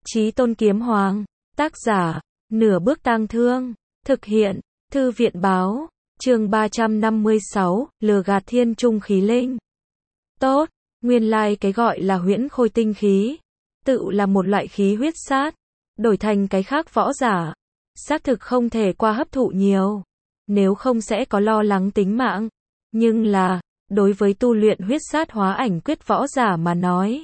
Chí Tôn Kiếm Hoàng, tác giả, Nửa Bước Tang Thương, thực hiện, Thư viện báo, chương 356, lừa gạt thiên trung khí linh. Tốt, nguyên lai cái gọi là huyễn khôi tinh khí, tự là một loại khí huyết sát, đổi thành cái khác võ giả, xác thực không thể qua hấp thụ nhiều, nếu không sẽ có lo lắng tính mạng, nhưng là, đối với tu luyện huyết sát hóa ảnh quyết võ giả mà nói,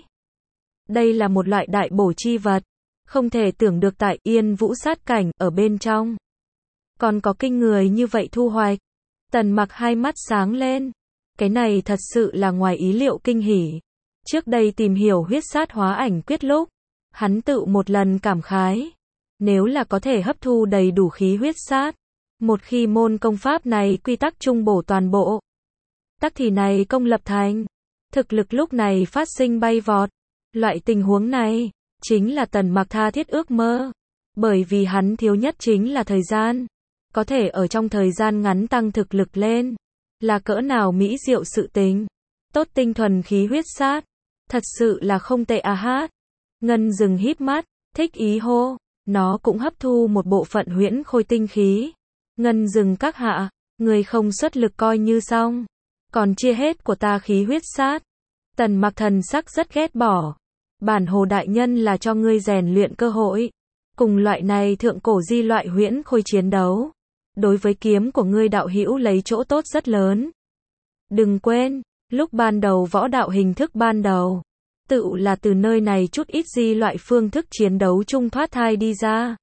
đây là một loại đại bổ chi vật, không thể tưởng được tại Yên Vũ sát cảnh ở bên trong. Còn có kinh người như vậy thu hoạch. Tần Mặc hai mắt sáng lên. Cái này thật sự là ngoài ý liệu kinh hỉ. Trước đây tìm hiểu huyết sát hóa ảnh quyết lúc, hắn tự một lần cảm khái. Nếu là có thể hấp thu đầy đủ khí huyết sát, một khi môn công pháp này quy tắc trung bổ toàn bộ, tắc thì này công lập thành, thực lực lúc này phát sinh bay vọt. Loại tình huống này, chính là Tần Mặc tha thiết ước mơ. Bởi vì hắn thiếu nhất chính là thời gian. Có thể ở trong thời gian ngắn tăng thực lực lên. Là cỡ nào mỹ diệu sự tình. Tốt tinh thuần khí huyết sát. Thật sự là không tệ à hát. Ngân dừng híp mắt, thích ý hô. Nó cũng hấp thu một bộ phận huyễn khôi tinh khí. Ngân dừng các hạ, người không xuất lực coi như xong. Còn chia hết của ta khí huyết sát. Tần Mặc thần sắc rất ghét bỏ. Bản Hồ đại nhân là cho ngươi rèn luyện cơ hội. Cùng loại này thượng cổ di loại huyễn khôi chiến đấu. Đối với kiếm của ngươi đạo hữu lấy chỗ tốt rất lớn. Đừng quên, lúc ban đầu võ đạo hình thức ban đầu, tự là từ nơi này chút ít di loại phương thức chiến đấu chung thoát thai đi ra.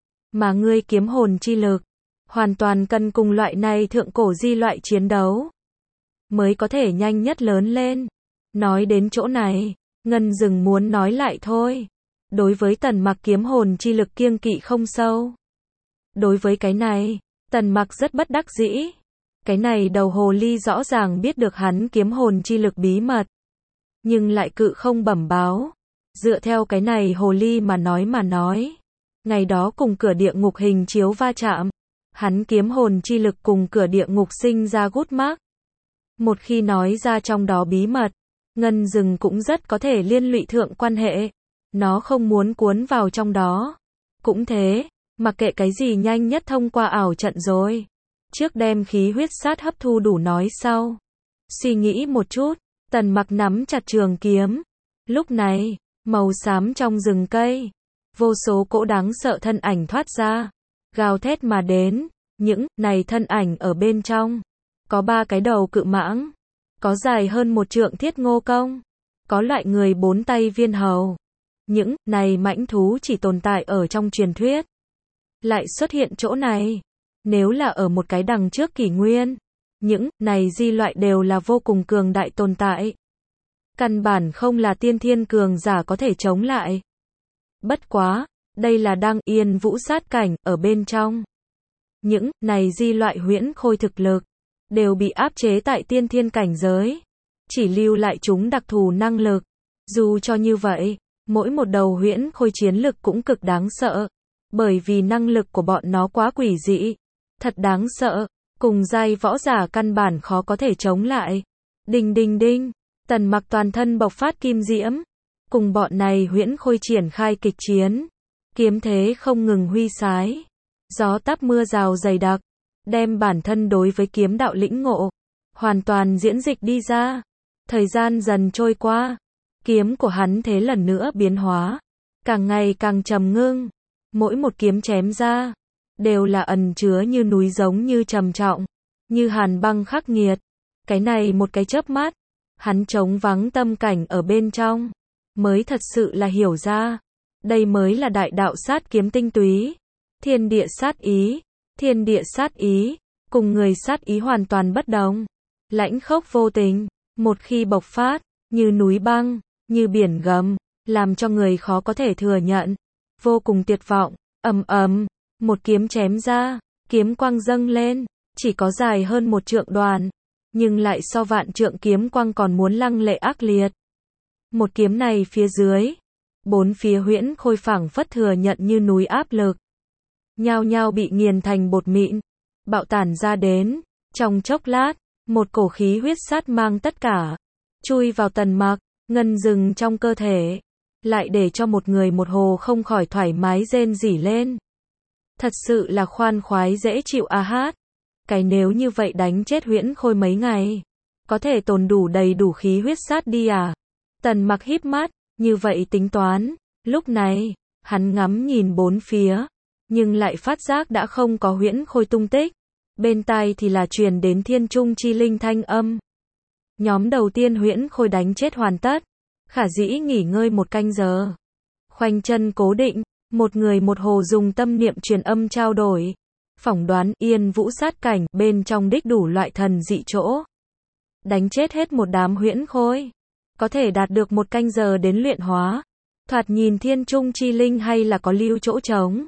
Mà ngươi kiếm hồn chi lực, hoàn toàn cần cùng loại này thượng cổ di loại chiến đấu. Mới có thể nhanh nhất lớn lên. Nói đến chỗ này, Ngân dừng muốn nói lại thôi. Đối với Tần Mặc kiếm hồn chi lực kiêng kỵ không sâu. Đối với cái này, Tần Mặc rất bất đắc dĩ. Cái này đầu hồ ly rõ ràng biết được hắn kiếm hồn chi lực bí mật. Nhưng lại cự không bẩm báo. Dựa theo cái này hồ ly mà nói. Ngày đó cùng cửa địa ngục hình chiếu va chạm. Hắn kiếm hồn chi lực cùng cửa địa ngục sinh ra gút mác. Một khi nói ra trong đó bí mật, Ngân dừng cũng rất có thể liên lụy thượng quan hệ. Nó không muốn cuốn vào trong đó. Cũng thế, mặc kệ cái gì nhanh nhất thông qua ảo trận rồi. Trước đem khí huyết sát hấp thu đủ nói sau. Suy nghĩ một chút, Tần Mặc nắm chặt trường kiếm. Lúc này, màu xám trong rừng cây, vô số cỗ đáng sợ thân ảnh thoát ra, gào thét mà đến. Những này thân ảnh ở bên trong, có 3 cái đầu cự mãng, có dài hơn 1 trượng thiết ngô công, có loại người 4 tay viên hầu. Những này mãnh thú chỉ tồn tại ở trong truyền thuyết, lại xuất hiện chỗ này. Nếu là ở một cái đằng trước kỷ nguyên, những này di loại đều là vô cùng cường đại tồn tại. Căn bản không là tiên thiên cường giả có thể chống lại. Bất quá, đây là đang Yên Vũ sát cảnh ở bên trong. Những này di loại huyễn khôi thực lực đều bị áp chế tại tiên thiên cảnh giới, chỉ lưu lại chúng đặc thù năng lực. Dù cho như vậy, mỗi một đầu huyễn khôi chiến lực cũng cực đáng sợ, bởi vì năng lực của bọn nó quá quỷ dị, thật đáng sợ, cùng giai võ giả căn bản khó có thể chống lại. Đinh đinh đinh, Tần Mặc toàn thân bộc phát kim diễm, cùng bọn này huyễn khôi triển khai kịch chiến, kiếm thế không ngừng huy sái, gió táp mưa rào dày đặc, đem bản thân đối với kiếm đạo lĩnh ngộ hoàn toàn diễn dịch đi ra. Thời gian dần trôi qua, kiếm của hắn thế lần nữa biến hóa, càng ngày càng trầm ngưng. Mỗi một kiếm chém ra, đều là ẩn chứa như núi giống như trầm trọng, như hàn băng khắc nghiệt. Cái này một cái chớp mắt, hắn trống vắng tâm cảnh ở bên trong, mới thật sự là hiểu ra. Đây mới là đại đạo sát kiếm tinh túy. Thiên địa sát ý. Thiên địa sát ý, cùng người sát ý hoàn toàn bất đồng. Lãnh khốc vô tình, một khi bộc phát, như núi băng, như biển gầm, làm cho người khó có thể thừa nhận. Vô cùng tuyệt vọng, ầm ầm, một kiếm chém ra, kiếm quang dâng lên, chỉ có dài hơn 1 trượng đoàn, nhưng lại so vạn trượng kiếm quang còn muốn lăng lệ ác liệt. Một kiếm này phía dưới, 4 phía huyễn khôi phảng phất thừa nhận như núi áp lực, nhao nhao bị nghiền thành bột mịn, bạo tản ra đến. Trong chốc lát, một cổ khí huyết sát mang tất cả, chui vào Tần Mặc. Ngân dừng trong cơ thể, lại để cho một người một hồ không khỏi thoải mái rên rỉ lên. Thật sự là khoan khoái dễ chịu a hát. Cái nếu như vậy đánh chết Huyễn Khôi mấy ngày, có thể tồn đủ đầy đủ khí huyết sát đi à? Tần Mặc híp mắt, như vậy tính toán. Lúc này, hắn ngắm nhìn bốn phía, nhưng lại phát giác đã không có Huyễn Khôi tung tích. Bên tai thì là truyền đến Thiên Trung Chi Linh thanh âm. Nhóm đầu tiên Huyễn Khôi đánh chết hoàn tất, khả dĩ nghỉ ngơi 1 canh giờ. Khoanh chân cố định, một người một hồ dùng tâm niệm truyền âm trao đổi. Phỏng đoán Yên Vũ sát cảnh bên trong đích đủ loại thần dị chỗ. Đánh chết hết một đám Huyễn Khôi, có thể đạt được 1 canh giờ đến luyện hóa. Thoạt nhìn Thiên Trung Chi Linh hay là có lưu chỗ trống.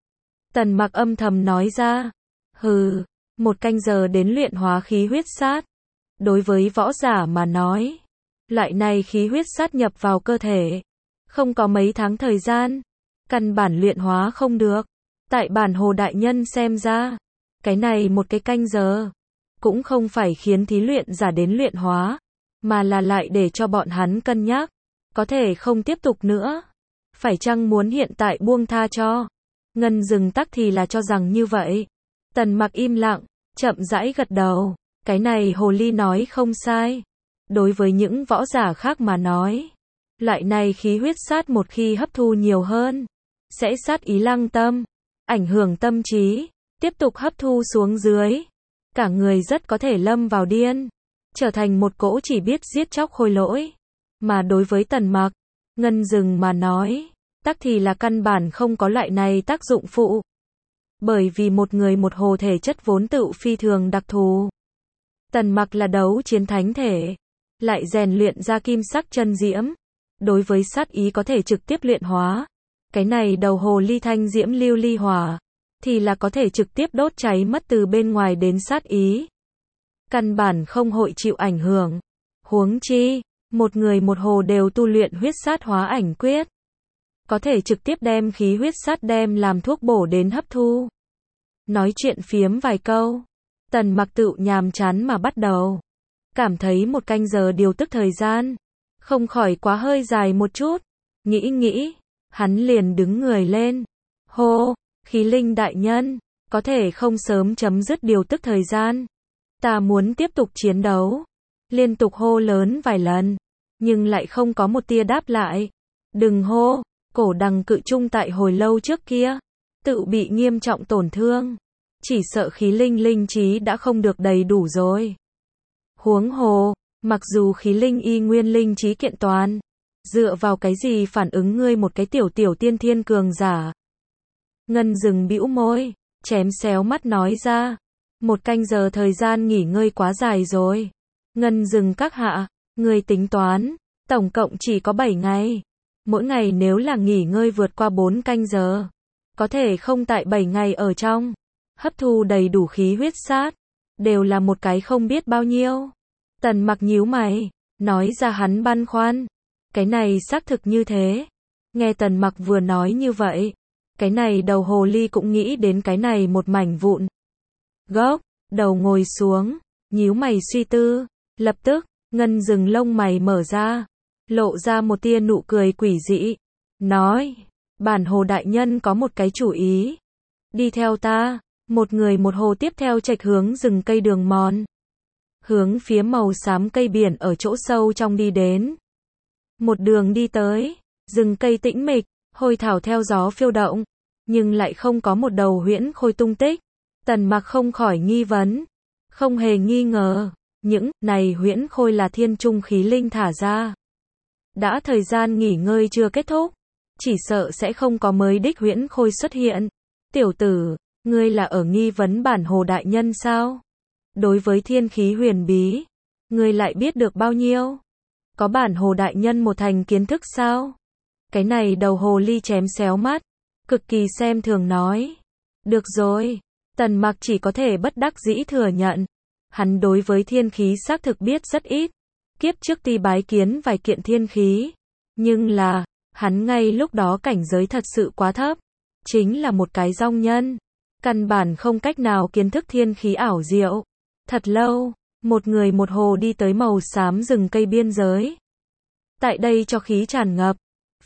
Tần Mặc âm thầm nói ra. Hừ, 1 canh giờ đến luyện hóa khí huyết sát. Đối với võ giả mà nói, loại này khí huyết sát nhập vào cơ thể, không có mấy tháng thời gian, căn bản luyện hóa không được. Tại bản Hồ đại nhân xem ra, cái này 1 cái canh giờ, cũng không phải khiến thí luyện giả đến luyện hóa, mà là lại để cho bọn hắn cân nhắc, có thể không tiếp tục nữa. Phải chăng muốn hiện tại buông tha cho? Ngân Dừng tắc thì là cho rằng như vậy. Tần Mặc im lặng, chậm rãi gật đầu. Cái này hồ ly nói không sai. Đối với những võ giả khác mà nói, loại này khí huyết sát một khi hấp thu nhiều hơn, sẽ sát ý lăng tâm, ảnh hưởng tâm trí, tiếp tục hấp thu xuống dưới. Cả người rất có thể lâm vào điên, trở thành một cỗ chỉ biết giết chóc khôi lỗi. Mà đối với Tần Mặc, Ngân Dừng mà nói, tắc thì là căn bản không có loại này tác dụng phụ. Bởi vì một người một hồ thể chất vốn tự phi thường đặc thù. Tần Mặc là đấu chiến thánh thể, lại rèn luyện ra kim sắc chân diễm. Đối với sát ý có thể trực tiếp luyện hóa. Cái này đầu hồ ly thanh diễm lưu ly hỏa, thì là có thể trực tiếp đốt cháy mất từ bên ngoài đến sát ý. Căn bản không hội chịu ảnh hưởng. Huống chi, một người một hồ đều tu luyện huyết sát hóa ảnh quyết. Có thể trực tiếp đem khí huyết sát đem làm thuốc bổ đến hấp thu. Nói chuyện phiếm vài câu, Tần Mặc tự nhàm chán mà bắt đầu. Cảm thấy 1 canh giờ điều tức thời gian, không khỏi quá hơi dài một chút. Nghĩ, hắn liền đứng người lên. Hô, Khí Linh đại nhân, có thể không sớm chấm dứt điều tức thời gian. Ta muốn tiếp tục chiến đấu. Liên tục hô lớn vài lần, nhưng lại không có một tia đáp lại. Đừng hô, Cổ Đằng Cự Trung tại hồi lâu trước kia, tự bị nghiêm trọng tổn thương. Chỉ sợ khí linh linh trí đã không được đầy đủ rồi. Huống hồ, mặc dù khí linh y nguyên linh trí kiện toàn, dựa vào cái gì phản ứng ngươi một cái tiểu tiên thiên cường giả? Ngân Dừng bĩu môi, chém xéo mắt nói ra. 1 canh giờ thời gian nghỉ ngơi quá dài rồi. Ngân Dừng các hạ, ngươi tính toán, tổng cộng chỉ có 7 ngày. Mỗi ngày nếu là nghỉ ngơi vượt qua 4 canh giờ, có thể không tại 7 ngày ở trong, hấp thu đầy đủ khí huyết sát, đều là một cái không biết bao nhiêu. Tần Mặc nhíu mày, nói ra hắn băn khoăn. Cái này xác thực như thế. Nghe Tần Mặc vừa nói như vậy, cái này đầu hồ ly cũng nghĩ đến cái này một mảnh vụn gốc, đầu ngồi xuống, nhíu mày suy tư. Lập tức, Ngân Dừng lông mày mở ra, lộ ra một tia nụ cười quỷ dị, nói, bản Hồ đại nhân có một cái chủ ý. Đi theo ta. Một người một hồ tiếp theo chệch hướng rừng cây đường mòn, hướng phía màu xám cây biển ở chỗ sâu trong đi đến. Một đường đi tới, rừng cây tĩnh mịch, hôi thảo theo gió phiêu động, nhưng lại không có một đầu Huyễn Khôi tung tích. Tần Mặc không khỏi nghi vấn, không hề nghi ngờ, những này Huyễn Khôi là Thiên Trung khí linh thả ra. Đã thời gian nghỉ ngơi chưa kết thúc, chỉ sợ sẽ không có mới đích Huyễn Khôi xuất hiện. Tiểu tử, ngươi là ở nghi vấn bản Hồ đại nhân sao? Đối với thiên khí huyền bí, ngươi lại biết được bao nhiêu? Có bản Hồ đại nhân một thành kiến thức sao? Cái này đầu hồ ly chém xéo mắt, cực kỳ xem thường nói. Được rồi, Tần Mặc chỉ có thể bất đắc dĩ thừa nhận. Hắn đối với thiên khí xác thực biết rất ít. Kiếp trước tuy bái kiến vài kiện thiên khí, nhưng là, hắn ngay lúc đó cảnh giới thật sự quá thấp. Chính là một cái dong nhân. Căn bản không cách nào kiến thức thiên khí ảo diệu. Thật lâu, một người một hồ đi tới màu xám rừng cây biên giới. Tại đây cho khí tràn ngập,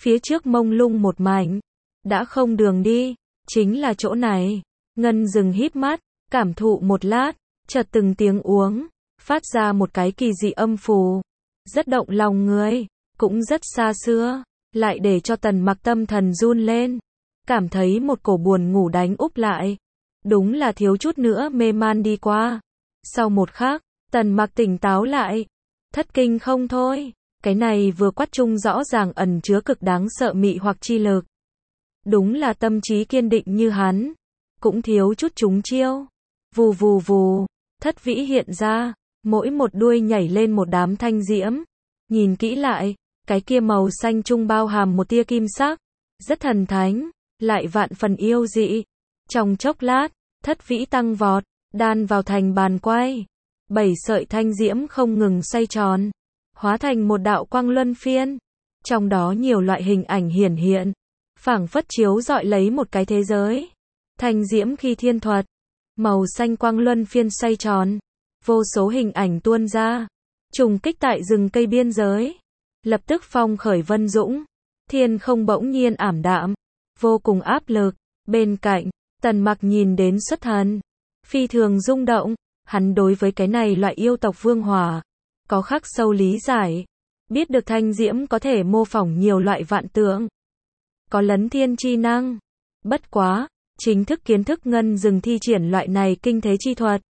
phía trước mông lung một mảnh, đã không đường đi, chính là chỗ này. Ngân dừng híp mắt, cảm thụ một lát, chợt từng tiếng uống, phát ra một cái kỳ dị âm phù, rất động lòng người, cũng rất xa xưa, lại để cho Tần Mặc tâm thần run lên, cảm thấy một cổ buồn ngủ đánh úp lại, đúng là thiếu chút nữa mê man đi qua. Sau một khắc, Tần Mặc tỉnh táo lại, thất kinh không thôi, cái này vừa quát chung rõ ràng ẩn chứa cực đáng sợ mị hoặc chi lực. Đúng là tâm trí kiên định như hắn, cũng thiếu chút trúng chiêu. Vù vù vù, thất vĩ hiện ra, mỗi một đuôi nhảy lên một đám thanh diễm. Nhìn kỹ lại, cái kia màu xanh trung bao hàm một tia kim sắc, rất thần thánh, lại vạn phần yêu dị. Trong chốc lát, thất vĩ tăng vọt, đan vào thành bàn quay. 7 sợi thanh diễm không ngừng xoay tròn, hóa thành một đạo quang luân phiên. Trong đó nhiều loại hình ảnh hiển hiện, phảng phất chiếu rọi lấy một cái thế giới. Thanh diễm khi thiên thuật, màu xanh quang luân phiên xoay tròn, vô số hình ảnh tuôn ra, trùng kích tại rừng cây biên giới. Lập tức phong khởi vân dũng, thiên không bỗng nhiên ảm đạm, vô cùng áp lực. Bên cạnh, Tần Mặc nhìn đến xuất thần, phi thường rung động, hắn đối với cái này loại yêu tộc vương hỏa, có khắc sâu lý giải, biết được thanh diễm có thể mô phỏng nhiều loại vạn tượng, có lấn thiên chi năng. Bất quá, chính thức kiến thức Ngân dừng thi triển loại này kinh thế chi thuật,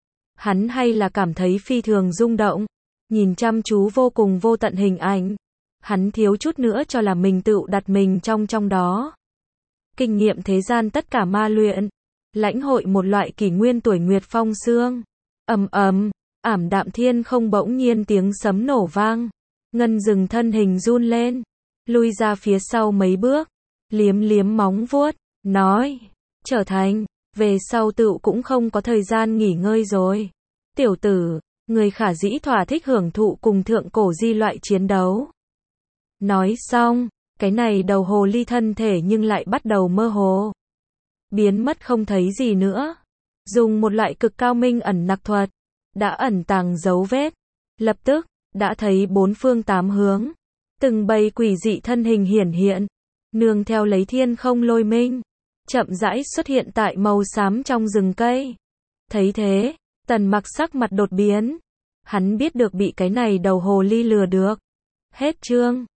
hắn hay là cảm thấy phi thường rung động, nhìn chăm chú vô cùng vô tận hình ảnh, hắn thiếu chút nữa cho là mình tự đặt mình trong đó. Kinh nghiệm thế gian tất cả ma luyện, lãnh hội một loại kỷ nguyên tuổi nguyệt phong sương. Ầm ầm, ảm đạm thiên không bỗng nhiên tiếng sấm nổ vang, Ngân dừng thân hình run lên, lui ra phía sau mấy bước, liếm liếm móng vuốt, nói, trở thành, về sau tự cũng không có thời gian nghỉ ngơi rồi. Tiểu tử, người khả dĩ thỏa thích hưởng thụ cùng thượng cổ di loại chiến đấu. Nói xong, cái này đầu hồ ly thân thể nhưng lại bắt đầu mơ hồ, biến mất không thấy gì nữa. Dùng một loại cực cao minh ẩn nặc thuật, đã ẩn tàng dấu vết. Lập tức, đã thấy bốn phương tám hướng, từng bầy quỷ dị thân hình hiển hiện, nương theo lấy thiên không lôi minh, chậm rãi xuất hiện tại màu xám trong rừng cây. Thấy thế, Tần Mặc sắc mặt đột biến, hắn biết được bị cái này đầu hồ ly lừa được. Hết chương.